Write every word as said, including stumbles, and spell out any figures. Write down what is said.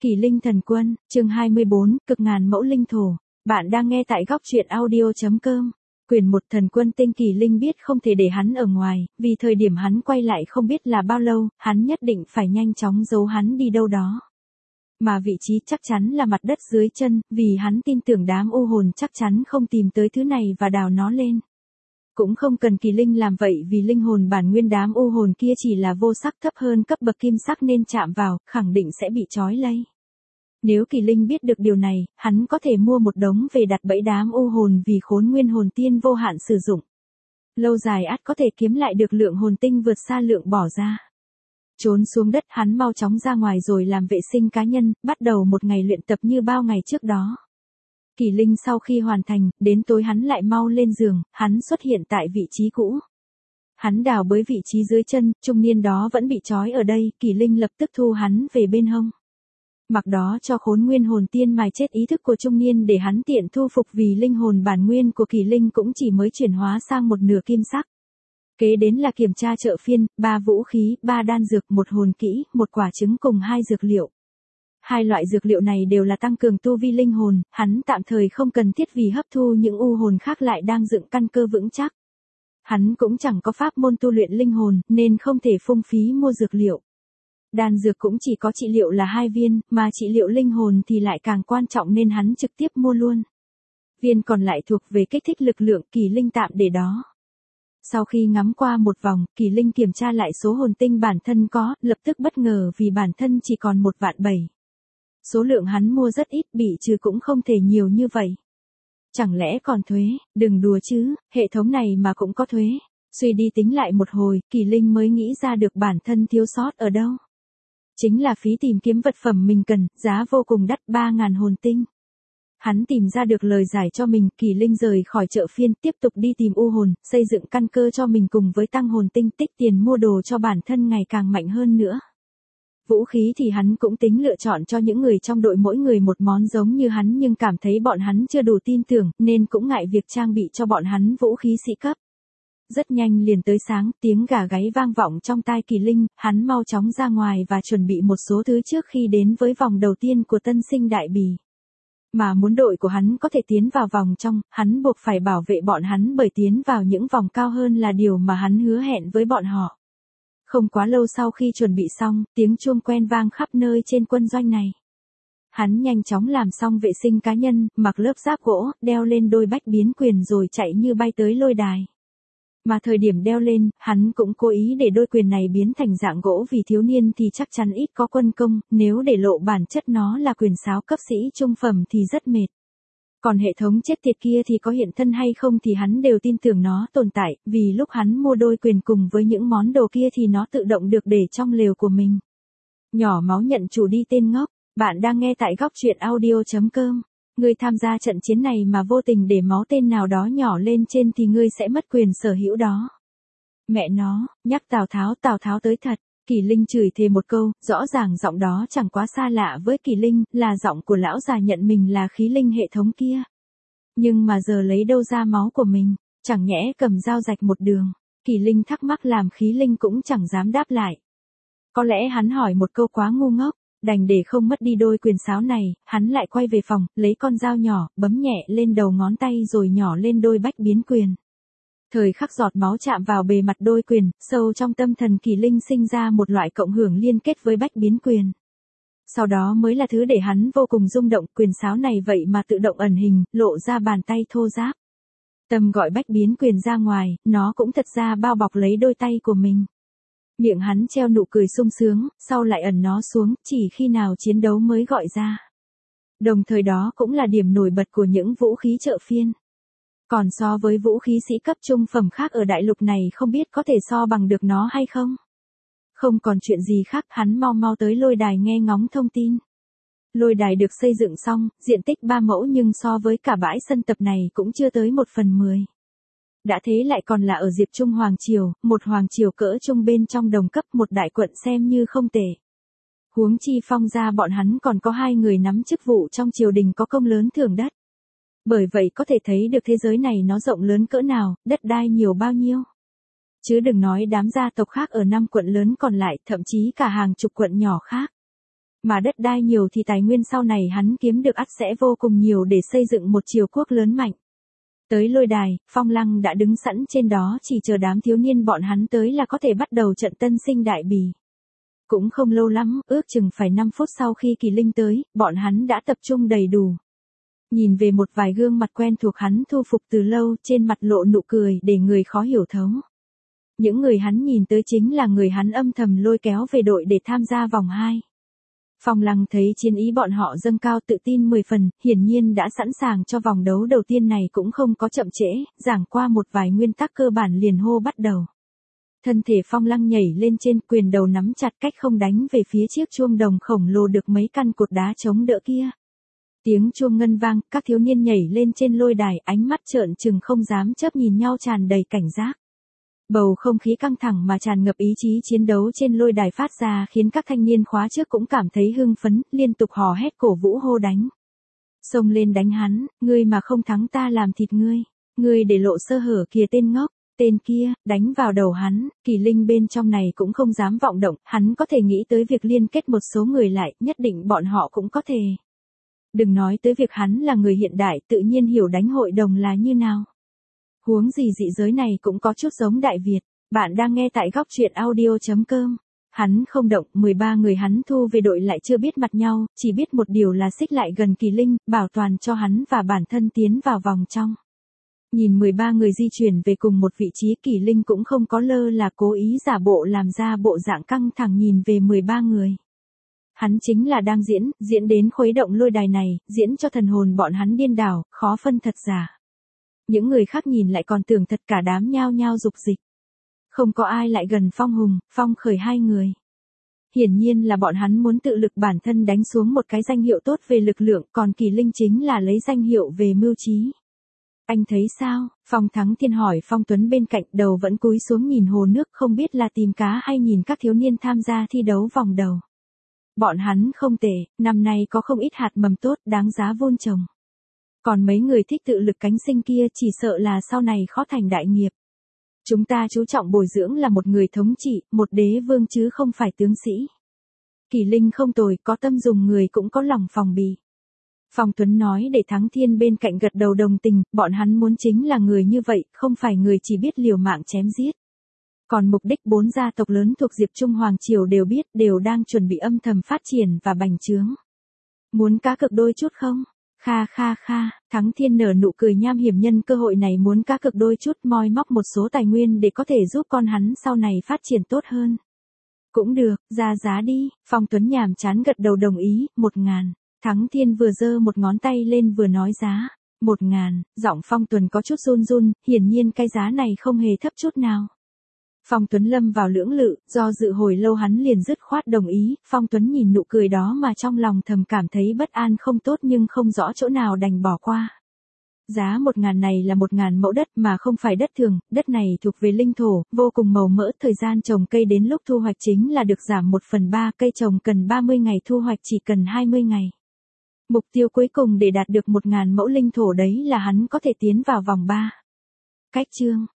Kỳ Linh Thần Quân, chương hai mươi bốn, Cực ngàn mẫu linh thổ. Bạn đang nghe tại góc truyện audio chấm com. Quyền một Thần Quân tên Kỳ Linh biết không thể để hắn ở ngoài, vì thời điểm hắn quay lại không biết là bao lâu, hắn nhất định phải nhanh chóng giấu hắn đi đâu đó. Mà vị trí chắc chắn là mặt đất dưới chân, vì hắn tin tưởng đám u hồn chắc chắn không tìm tới thứ này và đào nó lên. Cũng không cần Kỳ Linh làm vậy vì linh hồn bản nguyên đám u hồn kia chỉ là vô sắc thấp hơn cấp bậc kim sắc nên chạm vào, khẳng định sẽ bị trói lây. Nếu Kỳ Linh biết được điều này, hắn có thể mua một đống về đặt bẫy đám u hồn vì khốn nguyên hồn tiên vô hạn sử dụng. Lâu dài ắt có thể kiếm lại được lượng hồn tinh vượt xa lượng bỏ ra. Trốn xuống đất hắn mau chóng ra ngoài rồi làm vệ sinh cá nhân, bắt đầu một ngày luyện tập như bao ngày trước đó. Kỳ Linh sau khi hoàn thành, đến tối hắn lại mau lên giường, hắn xuất hiện tại vị trí cũ. Hắn đào bới vị trí dưới chân, trung niên đó vẫn bị trói ở đây, Kỳ Linh lập tức thu hắn về bên hông. Mặc đó cho khốn nguyên hồn tiên mài chết ý thức của trung niên để hắn tiện thu phục vì linh hồn bản nguyên của Kỳ Linh cũng chỉ mới chuyển hóa sang một nửa kim sắc. Kế đến là kiểm tra chợ phiên, ba vũ khí, ba đan dược, một hồn kỹ, một quả trứng cùng hai dược liệu. Hai loại dược liệu này đều là tăng cường tu vi linh hồn, hắn tạm thời không cần thiết vì hấp thu những u hồn khác lại đang dựng căn cơ vững chắc. Hắn cũng chẳng có pháp môn tu luyện linh hồn, nên không thể phung phí mua dược liệu. Đan dược cũng chỉ có trị liệu là hai viên, mà trị liệu linh hồn thì lại càng quan trọng nên hắn trực tiếp mua luôn. Viên còn lại thuộc về kích thích lực lượng, Kỳ Linh tạm để đó. Sau khi ngắm qua một vòng, Kỳ Linh kiểm tra lại số hồn tinh bản thân có, lập tức bất ngờ vì bản thân chỉ còn một vạn bảy. Số lượng hắn mua rất ít, bị trừ cũng không thể nhiều như vậy. Chẳng lẽ còn thuế, đừng đùa chứ, hệ thống này mà cũng có thuế. Suy đi tính lại một hồi, Kỳ Linh mới nghĩ ra được bản thân thiếu sót ở đâu. Chính là phí tìm kiếm vật phẩm mình cần, giá vô cùng đắt ba ngàn hồn tinh. Hắn tìm ra được lời giải cho mình, Kỳ Linh rời khỏi chợ phiên, tiếp tục đi tìm u hồn, xây dựng căn cơ cho mình cùng với tăng hồn tinh tích tiền mua đồ cho bản thân ngày càng mạnh hơn nữa. Vũ khí thì hắn cũng tính lựa chọn cho những người trong đội mỗi người một món giống như hắn nhưng cảm thấy bọn hắn chưa đủ tin tưởng nên cũng ngại việc trang bị cho bọn hắn vũ khí sĩ cấp. Rất nhanh liền tới sáng, tiếng gà gáy vang vọng trong tai Kỳ Linh, hắn mau chóng ra ngoài và chuẩn bị một số thứ trước khi đến với vòng đầu tiên của tân sinh đại bì. Mà muốn đội của hắn có thể tiến vào vòng trong, hắn buộc phải bảo vệ bọn hắn bởi tiến vào những vòng cao hơn là điều mà hắn hứa hẹn với bọn họ. Không quá lâu sau khi chuẩn bị xong, tiếng chuông quen vang khắp nơi trên quân doanh này. Hắn nhanh chóng làm xong vệ sinh cá nhân, mặc lớp giáp gỗ, đeo lên đôi bách biến quyền rồi chạy như bay tới lôi đài. Mà thời điểm đeo lên, hắn cũng cố ý để đôi quyền này biến thành dạng gỗ vì thiếu niên thì chắc chắn ít có quân công, nếu để lộ bản chất nó là quyền sáo cấp sĩ trung phẩm thì rất mệt. Còn hệ thống chết tiệt kia thì có hiện thân hay không thì hắn đều tin tưởng nó tồn tại, vì lúc hắn mua đôi quyền cùng với những món đồ kia thì nó tự động được để trong lều của mình. Nhỏ máu nhận chủ đi tên ngốc, bạn đang nghe tại góc truyện audio chấm com. Ngươi tham gia trận chiến này mà vô tình để máu tên nào đó nhỏ lên trên thì ngươi sẽ mất quyền sở hữu đó. Mẹ nó, nhắc Tào Tháo, Tào Tháo tới thật. Kỳ Linh chửi thề một câu, rõ ràng giọng đó chẳng quá xa lạ với Kỳ Linh, là giọng của lão già nhận mình là khí linh hệ thống kia. Nhưng mà giờ lấy đâu ra máu của mình, chẳng nhẽ cầm dao rạch một đường. Kỳ Linh thắc mắc làm khí linh cũng chẳng dám đáp lại. Có lẽ hắn hỏi một câu quá ngu ngốc, đành để không mất đi đôi quyền sáo này, hắn lại quay về phòng, lấy con dao nhỏ, bấm nhẹ lên đầu ngón tay rồi nhỏ lên đôi bách biến quyền. Thời khắc giọt máu chạm vào bề mặt đôi quyền, sâu trong tâm thần Kỳ Linh sinh ra một loại cộng hưởng liên kết với bách biến quyền. Sau đó mới là thứ để hắn vô cùng rung động, quyền sáo này vậy mà tự động ẩn hình, lộ ra bàn tay thô ráp. Tâm gọi bách biến quyền ra ngoài, nó cũng thật ra bao bọc lấy đôi tay của mình. Miệng hắn treo nụ cười sung sướng, sau lại ẩn nó xuống, chỉ khi nào chiến đấu mới gọi ra. Đồng thời đó cũng là điểm nổi bật của những vũ khí chợ phiên. Còn so với vũ khí sĩ cấp trung phẩm khác ở đại lục này không biết có thể so bằng được nó hay không? Không còn chuyện gì khác, hắn mau mau tới lôi đài nghe ngóng thông tin. Lôi đài được xây dựng xong, diện tích ba mẫu nhưng so với cả bãi sân tập này cũng chưa tới một phần mười. Đã thế lại còn là ở Diệp Trung Hoàng Triều, một hoàng triều cỡ trung bên trong đồng cấp một đại quận xem như không tệ. Huống chi Phong gia bọn hắn còn có hai người nắm chức vụ trong triều đình có công lớn thưởng đất. Bởi vậy có thể thấy được thế giới này nó rộng lớn cỡ nào, đất đai nhiều bao nhiêu. Chứ đừng nói đám gia tộc khác ở năm quận lớn còn lại, thậm chí cả hàng chục quận nhỏ khác. Mà đất đai nhiều thì tài nguyên sau này hắn kiếm được ắt sẽ vô cùng nhiều để xây dựng một triều quốc lớn mạnh. Tới lôi đài, Phong Lăng đã đứng sẵn trên đó chỉ chờ đám thiếu niên bọn hắn tới là có thể bắt đầu trận tân sinh đại bỉ. Cũng không lâu lắm, ước chừng phải năm phút sau khi Kỳ Linh tới, bọn hắn đã tập trung đầy đủ. Nhìn về một vài gương mặt quen thuộc hắn thu phục từ lâu, trên mặt lộ nụ cười để người khó hiểu thấu. Những người hắn nhìn tới chính là người hắn âm thầm lôi kéo về đội để tham gia vòng hai. Phong Lăng thấy chiến ý bọn họ dâng cao tự tin mười phần, hiển nhiên đã sẵn sàng cho vòng đấu đầu tiên này cũng không có chậm trễ, giảng qua một vài nguyên tắc cơ bản liền hô bắt đầu. Thân thể Phong Lăng nhảy lên trên, quyền đầu nắm chặt cách không đánh về phía chiếc chuông đồng khổng lồ được mấy căn cột đá chống đỡ kia. Tiếng chuông ngân vang, các thiếu niên nhảy lên trên lôi đài, ánh mắt trợn trừng không dám chớp nhìn nhau tràn đầy cảnh giác. Bầu không khí căng thẳng mà tràn ngập ý chí chiến đấu trên lôi đài phát ra khiến các thanh niên khóa trước cũng cảm thấy hưng phấn, liên tục hò hét cổ vũ hô đánh. Xông lên đánh hắn, ngươi mà không thắng ta làm thịt ngươi, ngươi để lộ sơ hở kìa tên ngốc, tên kia, đánh vào đầu hắn. Kỳ Linh bên trong này cũng không dám vọng động, hắn có thể nghĩ tới việc liên kết một số người lại, nhất định bọn họ cũng có thể. Đừng nói tới việc hắn là người hiện đại tự nhiên hiểu đánh hội đồng là như nào. Huống gì dị giới này cũng có chút giống Đại Việt. Bạn đang nghe tại góc truyện audio chấm com. Hắn không động, mười ba người hắn thu về đội lại chưa biết mặt nhau, chỉ biết một điều là xích lại gần Kỳ Linh, bảo toàn cho hắn và bản thân tiến vào vòng trong. Nhìn mười ba người di chuyển về cùng một vị trí, Kỳ Linh cũng không có lơ là cố ý giả bộ làm ra bộ dạng căng thẳng nhìn về mười ba người. Hắn chính là đang diễn, diễn đến khuấy động lôi đài này, diễn cho thần hồn bọn hắn điên đảo, khó phân thật giả. Những người khác nhìn lại còn tưởng thật, cả đám nhao nhao dục dịch. Không có ai lại gần Phong Hùng, Phong Khởi hai người. Hiển nhiên là bọn hắn muốn tự lực bản thân đánh xuống một cái danh hiệu tốt về lực lượng, còn Kỳ Linh chính là lấy danh hiệu về mưu trí. Anh thấy sao? Phong Thắng Thiên hỏi Phong Tuấn bên cạnh, đầu vẫn cúi xuống nhìn hồ nước, không biết là tìm cá hay nhìn các thiếu niên tham gia thi đấu vòng đầu. Bọn hắn không tệ, năm nay có không ít hạt mầm tốt, đáng giá vun trồng. Còn mấy người thích tự lực cánh sinh kia chỉ sợ là sau này khó thành đại nghiệp. Chúng ta chú trọng bồi dưỡng là một người thống trị, một đế vương chứ không phải tướng sĩ. Kỳ Linh không tồi, có tâm dùng người cũng có lòng phòng bị. Phong Tuấn nói để Thắng Thiên bên cạnh gật đầu đồng tình, bọn hắn muốn chính là người như vậy, không phải người chỉ biết liều mạng chém giết. Còn mục đích bốn gia tộc lớn thuộc Diệp Trung Hoàng Triều đều biết, đều đang chuẩn bị âm thầm phát triển và bành trướng. Muốn cá cược đôi chút không? Kha kha kha, Thắng Thiên nở nụ cười nham hiểm, nhân cơ hội này muốn cá cược đôi chút, moi móc một số tài nguyên để có thể giúp con hắn sau này phát triển tốt hơn. Cũng được, ra giá đi. Phong Tuấn nhàm chán gật đầu đồng ý, một ngàn. Thắng Thiên vừa giơ một ngón tay lên vừa nói giá. Một ngàn, giọng Phong Tuấn có chút run run, hiển nhiên cái giá này không hề thấp chút nào. Phong Tuấn lâm vào lưỡng lự, do dự hồi lâu hắn liền dứt khoát đồng ý. Phong Tuấn nhìn nụ cười đó mà trong lòng thầm cảm thấy bất an không tốt nhưng không rõ chỗ nào đành bỏ qua. Giá một ngàn này là một ngàn mẫu đất mà không phải đất thường, đất này thuộc về linh thổ, vô cùng màu mỡ, thời gian trồng cây đến lúc thu hoạch chính là được giảm một phần ba, cây trồng cần ba mươi ngày, thu hoạch chỉ cần hai mươi ngày. Mục tiêu cuối cùng để đạt được một ngàn mẫu linh thổ đấy là hắn có thể tiến vào vòng ba. Cách chương